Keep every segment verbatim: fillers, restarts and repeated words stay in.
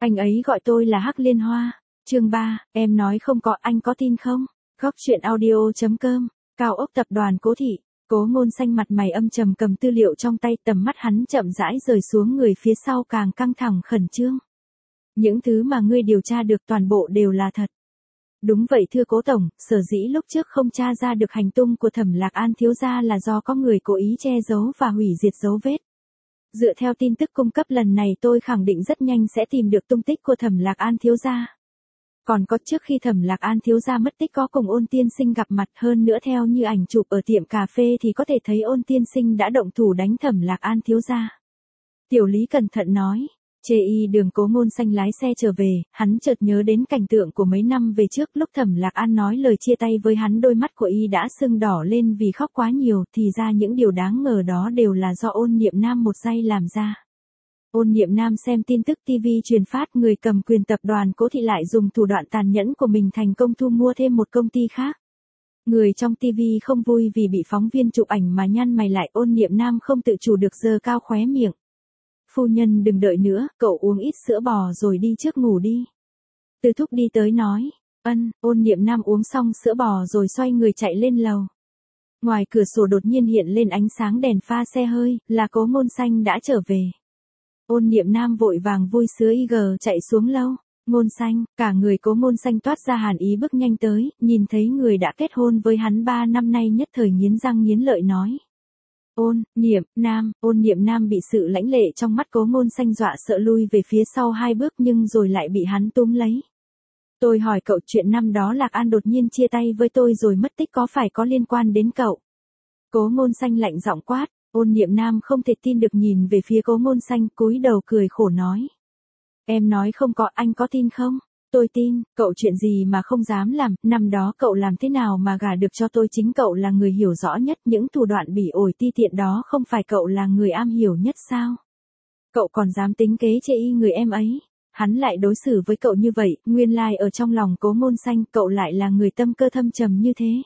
Anh ấy gọi tôi là Hắc Liên Hoa. Chương ba, em nói không có, anh có tin không? Góc truyện audio chấm com, Cao ốc tập đoàn Cố Thị. Cố Ngôn Xanh mặt mày âm trầm cầm tư liệu trong tay, tầm mắt hắn chậm rãi rời xuống người phía sau càng căng thẳng khẩn trương. Những thứ mà ngươi điều tra được toàn bộ đều là thật. Đúng vậy thưa Cố Tổng, sở dĩ lúc trước không tra ra được hành tung của Thẩm Lạc An thiếu gia là do có người cố ý che giấu và hủy diệt dấu vết. Dựa theo tin tức cung cấp lần này tôi khẳng định rất nhanh sẽ tìm được tung tích của Thẩm Lạc An thiếu gia. Còn có trước khi Thẩm Lạc An thiếu gia mất tích có cùng Ôn Tiên Sinh gặp mặt, hơn nữa theo như ảnh chụp ở tiệm cà phê thì có thể thấy Ôn Tiên Sinh đã động thủ đánh Thẩm Lạc An thiếu gia. Tiểu Lý cẩn thận nói. Chê y đường Cố Ngôn Xanh lái xe trở về, hắn chợt nhớ đến cảnh tượng của mấy năm về trước lúc Thẩm Lạc An nói lời chia tay với hắn, đôi mắt của y đã sưng đỏ lên vì khóc quá nhiều, thì ra những điều đáng ngờ đó đều là do Ôn Niệm Nam một giây làm ra. Ôn Niệm Nam xem tin tức ti vi truyền phát, người cầm quyền tập đoàn Cố Thị lại dùng thủ đoạn tàn nhẫn của mình thành công thu mua thêm một công ty khác. Người trong ti vi không vui vì bị phóng viên chụp ảnh mà nhăn mày lại, Ôn Niệm Nam không tự chủ được giơ cao khóe miệng. Phu nhân đừng đợi nữa, cậu uống ít sữa bò rồi đi trước ngủ đi. Từ Thúc đi tới nói. Ân, Ôn Niệm Nam uống xong sữa bò rồi xoay người chạy lên lầu. Ngoài cửa sổ đột nhiên hiện lên ánh sáng đèn pha xe hơi, là Cố Ngôn Xanh đã trở về. Ôn Niệm Nam vội vàng vui sứa y gờ chạy xuống lâu. Ngôn Xanh, cả người Cố Ngôn Xanh toát ra hàn ý bước nhanh tới, nhìn thấy người đã kết hôn với hắn ba năm nay nhất thời nghiến răng nghiến lợi nói. Ôn, Niệm, Nam, Ôn Niệm Nam bị sự lãnh lệ trong mắt Cố Ngôn Xanh dọa sợ lui về phía sau hai bước nhưng rồi lại bị hắn túm lấy. Tôi hỏi cậu, chuyện năm đó Lạc An đột nhiên chia tay với tôi rồi mất tích có phải có liên quan đến cậu? Cố Ngôn Xanh lạnh giọng quát. Ôn Niệm Nam không thể tin được nhìn về phía Cố Ngôn Xanh, cúi đầu cười khổ nói. Em nói không có, anh có tin không? Tôi tin, cậu chuyện gì mà không dám làm, năm đó cậu làm thế nào mà gả được cho tôi, chính cậu là người hiểu rõ nhất, những thủ đoạn bỉ ổi ti tiện đó không phải cậu là người am hiểu nhất sao? Cậu còn dám tính kế chê y người em ấy, hắn lại đối xử với cậu như vậy, nguyên lai ở trong lòng Cố Ngôn Xanh cậu lại là người tâm cơ thâm trầm như thế.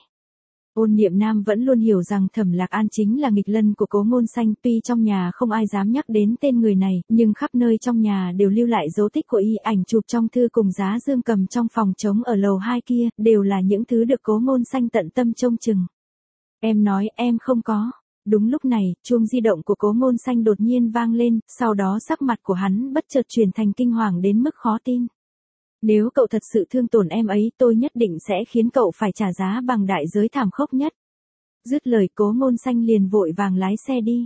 Ôn Niệm Nam vẫn luôn hiểu rằng Thẩm Lạc An chính là nghịch lân của Cố Ngôn Xanh, tuy trong nhà không ai dám nhắc đến tên người này, nhưng khắp nơi trong nhà đều lưu lại dấu tích của y, ảnh chụp trong thư cùng giá dương cầm trong phòng trống ở lầu hai kia, đều là những thứ được Cố Ngôn Xanh tận tâm trông chừng. Em nói em không có. Đúng lúc này, chuông di động của Cố Ngôn Xanh đột nhiên vang lên, sau đó sắc mặt của hắn bất chợt chuyển thành kinh hoàng đến mức khó tin. Nếu cậu thật sự thương tổn em ấy, tôi nhất định sẽ khiến cậu phải trả giá bằng đại giới thảm khốc nhất. Dứt lời Cố Ngôn Xanh liền vội vàng lái xe đi.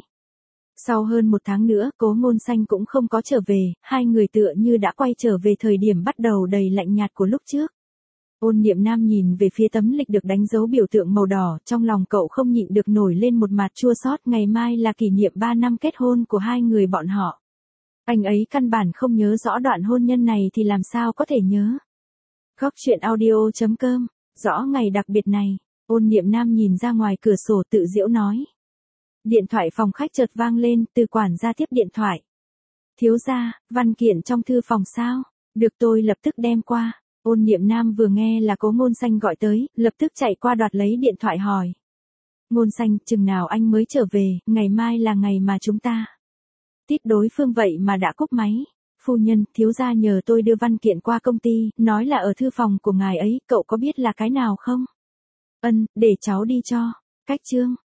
Sau hơn một tháng nữa, Cố Ngôn Xanh cũng không có trở về, hai người tựa như đã quay trở về thời điểm bắt đầu đầy lạnh nhạt của lúc trước. Ôn Niệm Nam nhìn về phía tấm lịch được đánh dấu biểu tượng màu đỏ, trong lòng cậu không nhịn được nổi lên một mặt chua xót, ngày mai là kỷ niệm ba năm kết hôn của hai người bọn họ. Anh ấy căn bản không nhớ rõ đoạn hôn nhân này thì làm sao có thể nhớ. Góc truyện audio chấm com, rõ ngày đặc biệt này, Ôn Niệm Nam nhìn ra ngoài cửa sổ tự giễu nói. Điện thoại phòng khách chợt vang lên, Từ quản gia tiếp điện thoại. Thiếu gia, văn kiện trong thư phòng sao? Được, tôi lập tức đem qua. Ôn Niệm Nam vừa nghe là Cố Ngôn Xanh gọi tới, lập tức chạy qua đoạt lấy điện thoại hỏi. Ngôn Xanh, chừng nào anh mới trở về, ngày mai là ngày mà chúng ta. Tít đối phương vậy mà đã cúp máy. Phu nhân, thiếu gia nhờ tôi đưa văn kiện qua công ty, nói là ở thư phòng của ngài ấy, cậu có biết là cái nào không? Ân, để cháu đi cho. Cách chương.